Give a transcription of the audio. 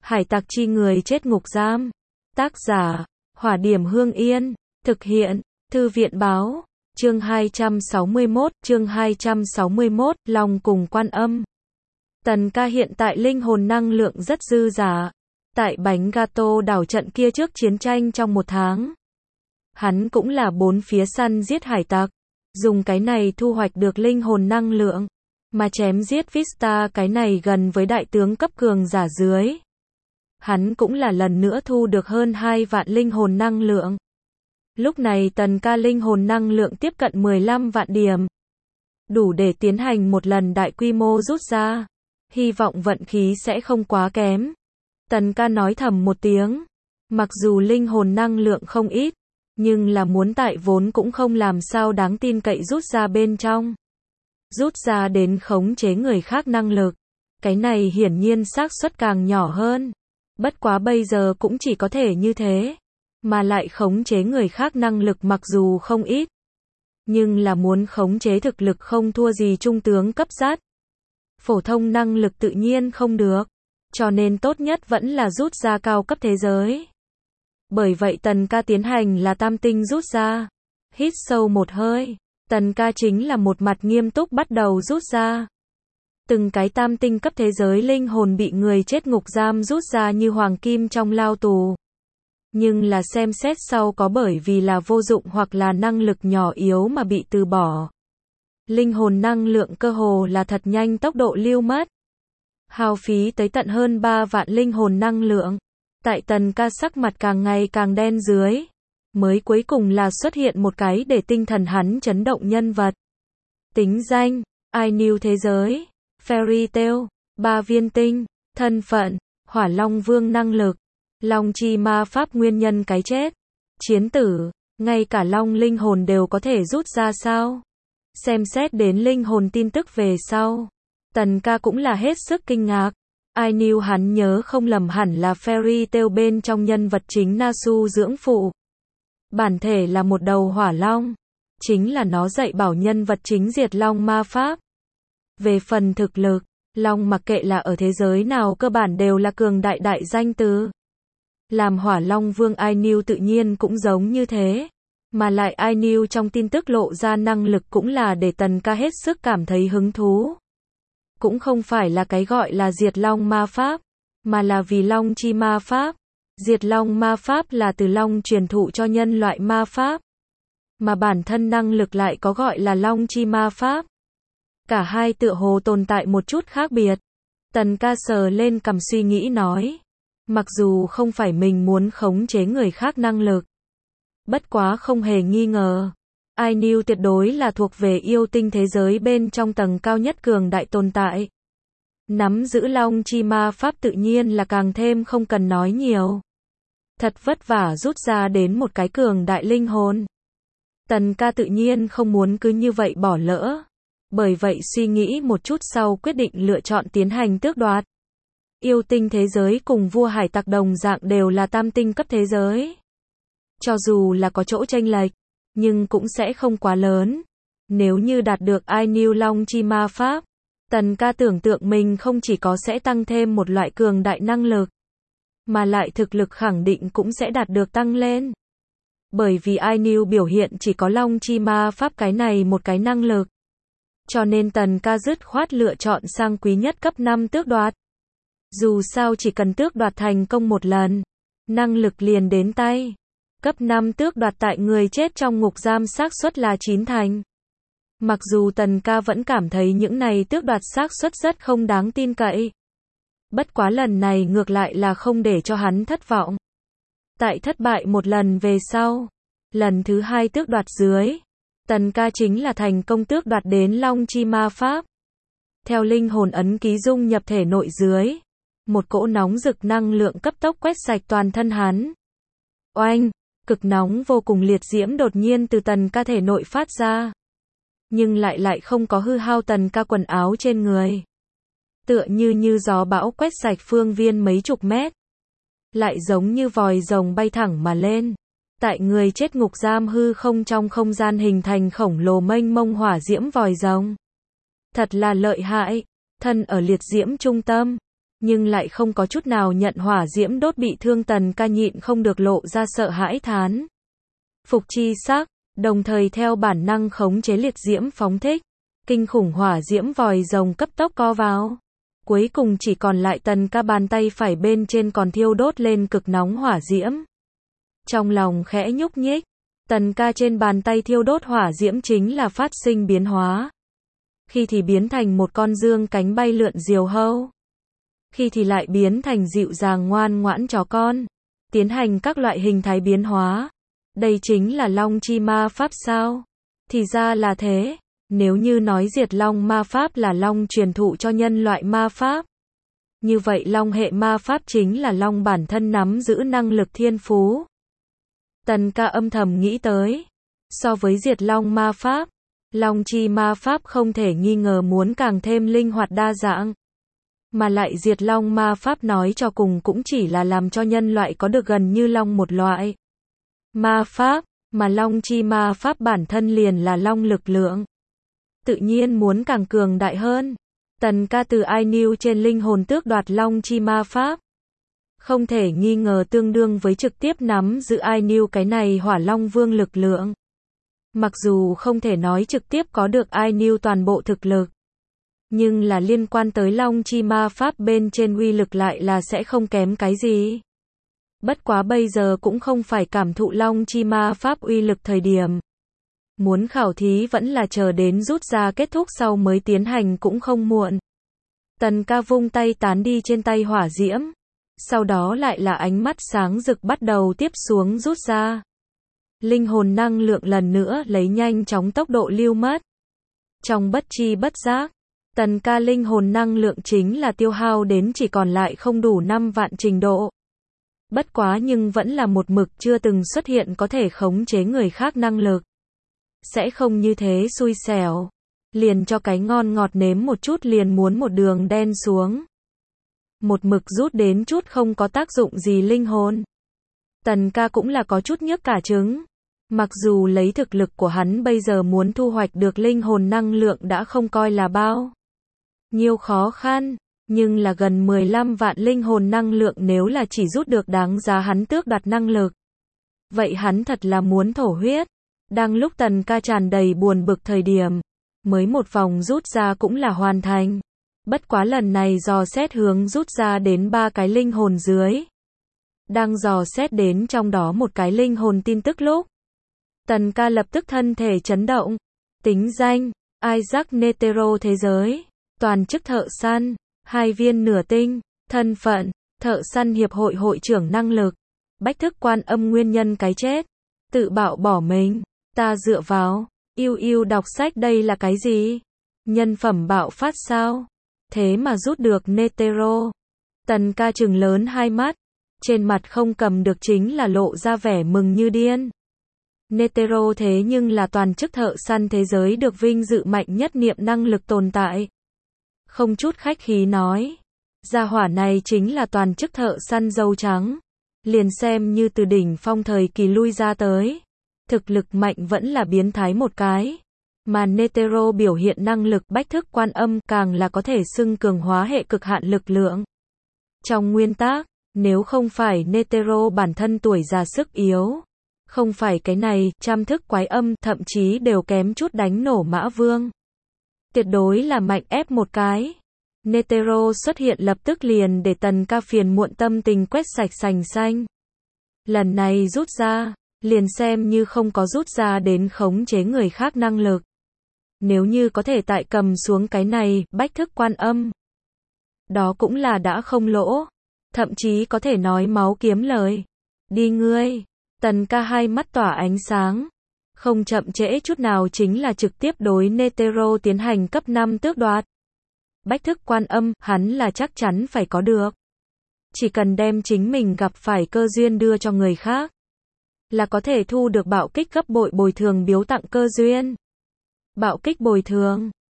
Hải tặc chi người chết ngục giam. Tác giả, Hỏa Điểm Hương Yên. Thực hiện, Thư viện Báo. Chương 261, Long cùng Quan Âm. Tần Ca hiện tại linh hồn năng lượng rất dư dả. Tại bánh gato đảo trận kia trước chiến tranh trong 1 tháng. Hắn cũng là 4 phía săn giết hải tặc. Dùng cái này thu hoạch được linh hồn năng lượng. Mà chém giết Vista cái này gần với đại tướng cấp cường giả dưới. Hắn cũng là lần nữa thu được hơn 2 vạn linh hồn năng lượng. Lúc này Tần Ca linh hồn năng lượng tiếp cận 15 vạn điểm. Đủ để tiến hành một lần đại quy mô rút ra. Hy vọng vận khí sẽ không quá kém. Tần Ca nói thầm một tiếng. Mặc dù linh hồn năng lượng không ít, nhưng là muốn tại vốn cũng không làm sao đáng tin cậy rút ra bên trong. Rút ra đến khống chế người khác năng lực. Cái này hiển nhiên xác suất càng nhỏ hơn. Bất quá bây giờ cũng chỉ có thể như thế. Mà lại khống chế người khác năng lực mặc dù không ít. Nhưng là muốn khống chế thực lực không thua gì trung tướng cấp sát. Phổ thông năng lực tự nhiên không được. Cho nên tốt nhất vẫn là rút ra cao cấp thế giới. Bởi vậy Tần Ca tiến hành là tam tinh rút ra. Hít sâu một hơi. Tần Ca chính là một mặt nghiêm túc bắt đầu rút ra. Từng cái tam tinh cấp thế giới linh hồn bị người chết ngục giam rút ra như hoàng kim trong lao tù. Nhưng là xem xét sau có bởi vì là vô dụng hoặc là năng lực nhỏ yếu mà bị từ bỏ. Linh hồn năng lượng cơ hồ là thật nhanh tốc độ lưu mất. Hao phí tới tận hơn 3 vạn linh hồn năng lượng. Tại Tần Ca sắc mặt càng ngày càng đen dưới. Mới cuối cùng là xuất hiện một cái để tinh thần hắn chấn động nhân vật. Tính danh, I New thế giới, Fairy Tail, 3 viên tinh, thân phận, Hỏa Long Vương năng lực, Long chi ma pháp nguyên nhân cái chết, chiến tử, ngay cả Long linh hồn đều có thể rút ra sao? Xem xét đến linh hồn tin tức về sau. Tần Ca cũng là hết sức kinh ngạc. I New hắn nhớ không lầm hẳn là Fairy Tail bên trong nhân vật chính Nasu dưỡng phụ. Bản thể là một đầu hỏa long. Chính là nó dạy bảo nhân vật chính diệt long ma pháp. Về phần thực lực, long mặc kệ là ở thế giới nào cơ bản đều là cường đại đại danh từ. Làm hỏa long vương I New tự nhiên cũng giống như thế. Mà lại I New trong tin tức lộ ra năng lực cũng là để Tần Ca hết sức cảm thấy hứng thú. Cũng không phải là cái gọi là diệt long ma pháp, mà là vì long chi ma pháp. Diệt long ma pháp là từ long truyền thụ cho nhân loại ma pháp. Mà bản thân năng lực lại có gọi là long chi ma pháp. Cả hai tựa hồ tồn tại một chút khác biệt. Tần Ca sờ lên cằm suy nghĩ nói. Mặc dù không phải mình muốn khống chế người khác năng lực. Bất quá không hề nghi ngờ. I New tuyệt đối là thuộc về yêu tinh thế giới bên trong tầng cao nhất cường đại tồn tại. Nắm giữ long chi ma pháp tự nhiên là càng thêm không cần nói nhiều. Thật vất vả rút ra đến một cái cường đại linh hồn. Tần Ca tự nhiên không muốn cứ như vậy bỏ lỡ. Bởi vậy suy nghĩ một chút sau quyết định lựa chọn tiến hành tước đoạt. Yêu tinh thế giới cùng vua hải tặc đồng dạng đều là tam tinh cấp thế giới. Cho dù là có chỗ chênh lệch, nhưng cũng sẽ không quá lớn. Nếu như đạt được I New Long chi ma pháp, Tần Ca tưởng tượng mình không chỉ có sẽ tăng thêm một loại cường đại năng lực, mà lại thực lực khẳng định cũng sẽ đạt được tăng lên. Bởi vì I New biểu hiện chỉ có Long chi ma pháp cái này một cái năng lực. Cho nên Tần Ca dứt khoát lựa chọn sang quý nhất cấp 5 tước đoạt. Dù sao chỉ cần tước đoạt thành công một lần, năng lực liền đến tay. Cấp 5 tước đoạt tại người chết trong ngục giam xác suất là 9 thành. Mặc dù Tần Ca vẫn cảm thấy những này tước đoạt xác suất rất không đáng tin cậy. Bất quá lần này ngược lại là không để cho hắn thất vọng. Tại thất bại một lần về sau, lần thứ 2 tước đoạt dưới, Tần Ca chính là thành công tước đoạt đến Long chi ma pháp. Theo linh hồn ấn ký dung nhập thể nội dưới, một cỗ nóng rực năng lượng cấp tốc quét sạch toàn thân hắn. Oanh, cực nóng vô cùng liệt diễm đột nhiên từ Tần Ca thể nội phát ra. Nhưng lại không có hư hao Tần Ca quần áo trên người. Tựa như gió bão quét sạch phương viên mấy chục mét. Lại giống như vòi rồng bay thẳng mà lên. Tại người chết ngục giam hư không trong không gian hình thành khổng lồ mênh mông hỏa diễm vòi rồng. Thật là lợi hại. Thân ở liệt diễm trung tâm. nhưng lại không có chút nào nhận hỏa diễm đốt bị thương. Tần ca nhịn không được lộ ra sợ hãi thán phục chi sắc, đồng thời theo bản năng khống chế liệt diễm phóng thích. Kinh khủng hỏa diễm vòi rồng cấp tốc co vào. Cuối cùng chỉ còn lại Tần ca bàn tay phải bên trên còn thiêu đốt lên cực nóng hỏa diễm. Trong lòng khẽ nhúc nhích, Tần ca trên bàn tay thiêu đốt hỏa diễm chính là phát sinh biến hóa. Khi thì biến thành một con dương cánh bay lượn diều hâu. Khi thì lại biến thành dịu dàng ngoan ngoãn chó con. Tiến hành các loại hình thái biến hóa. Đây chính là Long Chi Ma Pháp sao? Thì ra là thế. Nếu như nói Diệt Long Ma Pháp là Long truyền thụ cho nhân loại ma pháp. Như vậy Long hệ ma pháp chính là Long bản thân nắm giữ năng lực thiên phú. Tần ca âm thầm nghĩ tới. So với Diệt Long Ma Pháp, Long Chi Ma Pháp không thể nghi ngờ muốn càng thêm linh hoạt đa dạng. Mà lại Diệt Long Ma Pháp nói cho cùng cũng chỉ là làm cho nhân loại có được gần như Long một loại ma pháp, mà Long Chi Ma Pháp bản thân liền là Long lực lượng. Tự nhiên muốn càng cường đại hơn. Tần ca từ Ainu trên linh hồn tước đoạt Long Chi Ma Pháp. Không thể nghi ngờ tương đương với trực tiếp nắm giữ Ainu cái này Hỏa Long Vương lực lượng. Mặc dù không thể nói trực tiếp có được Ainu toàn bộ thực lực, nhưng là liên quan tới Long Chi Ma Pháp bên trên uy lực lại là sẽ không kém cái gì. Bất quá bây giờ cũng không phải cảm thụ Long Chi Ma Pháp uy lực thời điểm. Muốn khảo thí vẫn là chờ đến rút ra kết thúc sau mới tiến hành cũng không muộn. Tần ca vung tay tán đi trên tay hỏa diễm. Sau đó lại là ánh mắt sáng rực bắt đầu tiếp xuống rút ra. Linh hồn năng lượng lần nữa lấy nhanh chóng tốc độ lưu mất. Trong bất chi bất giác, Tần ca linh hồn năng lượng chính là tiêu hao đến chỉ còn lại không đủ 5 vạn trình độ. Bất quá nhưng vẫn là một mực chưa từng xuất hiện có thể khống chế người khác năng lực. Sẽ không như thế xui xẻo. Liền cho cái ngon ngọt nếm một chút liền muốn một đường đen xuống. Một mực rút đến chút không có tác dụng gì linh hồn. Tần ca cũng là có chút nhức cả trứng. Mặc dù lấy thực lực của hắn bây giờ muốn thu hoạch được linh hồn năng lượng đã không coi là bao nhiêu khó khăn, nhưng là gần 15 vạn linh hồn năng lượng nếu là chỉ rút được đáng giá hắn tước đoạt năng lực. Vậy hắn thật là muốn thổ huyết. Đang lúc Tần ca tràn đầy buồn bực thời điểm, mới một vòng rút ra cũng là hoàn thành. Bất quá lần này dò xét hướng rút ra đến 3 cái linh hồn dưới. Đang dò xét đến trong đó một cái linh hồn tin tức lúc. Tần ca lập tức thân thể chấn động. Tính danh, Isaac Netero thế giới. Toàn chức thợ săn, 2 viên nửa tinh. Thân phận, thợ săn hiệp hội hội trưởng năng lực. Bách thức quan âm nguyên nhân cái chết. Tự bạo bỏ mình. Ta dựa vào. Yêu đọc sách đây là cái gì? Nhân phẩm bạo phát sao? Thế mà rút được Netero. Tần ca trừng lớn hai mắt. Trên mặt không cầm được chính là lộ ra vẻ mừng như điên. Netero thế nhưng là toàn chức thợ săn thế giới được vinh dự mạnh nhất niệm năng lực tồn tại. Không chút khách khí nói. Gia hỏa này chính là toàn chức thợ săn dâu trắng. Liền xem như từ đỉnh phong thời kỳ lui ra tới. Thực lực mạnh vẫn là biến thái một cái. Mà Netero biểu hiện năng lực bách thức quan âm càng là có thể xưng cường hóa hệ cực hạn lực lượng. Trong nguyên tắc, nếu không phải Netero bản thân tuổi già sức yếu, không phải cái này, trăm thức quái âm, thậm chí đều kém chút đánh nổ Mã Vương. Tuyệt đối là mạnh ép một cái. Netero xuất hiện lập tức liền để Tần ca phiền muộn tâm tình quét sạch sành xanh. Lần này rút ra, liền xem như không có rút ra đến khống chế người khác năng lực. Nếu như có thể tại cầm xuống cái này, bách thức quan âm. Đó cũng là đã không lỗ. Thậm chí có thể nói máu kiếm lời. Đi ngươi. Tần ca hai mắt tỏa ánh sáng. Không chậm trễ chút nào chính là trực tiếp đối Netero tiến hành cấp 5 tước đoạt. Bách thức quan âm, hắn là chắc chắn phải có được. Chỉ cần đem chính mình gặp phải cơ duyên đưa cho người khác, là có thể thu được bạo kích gấp bội bồi thường biếu tặng cơ duyên. Bạo kích bồi thường,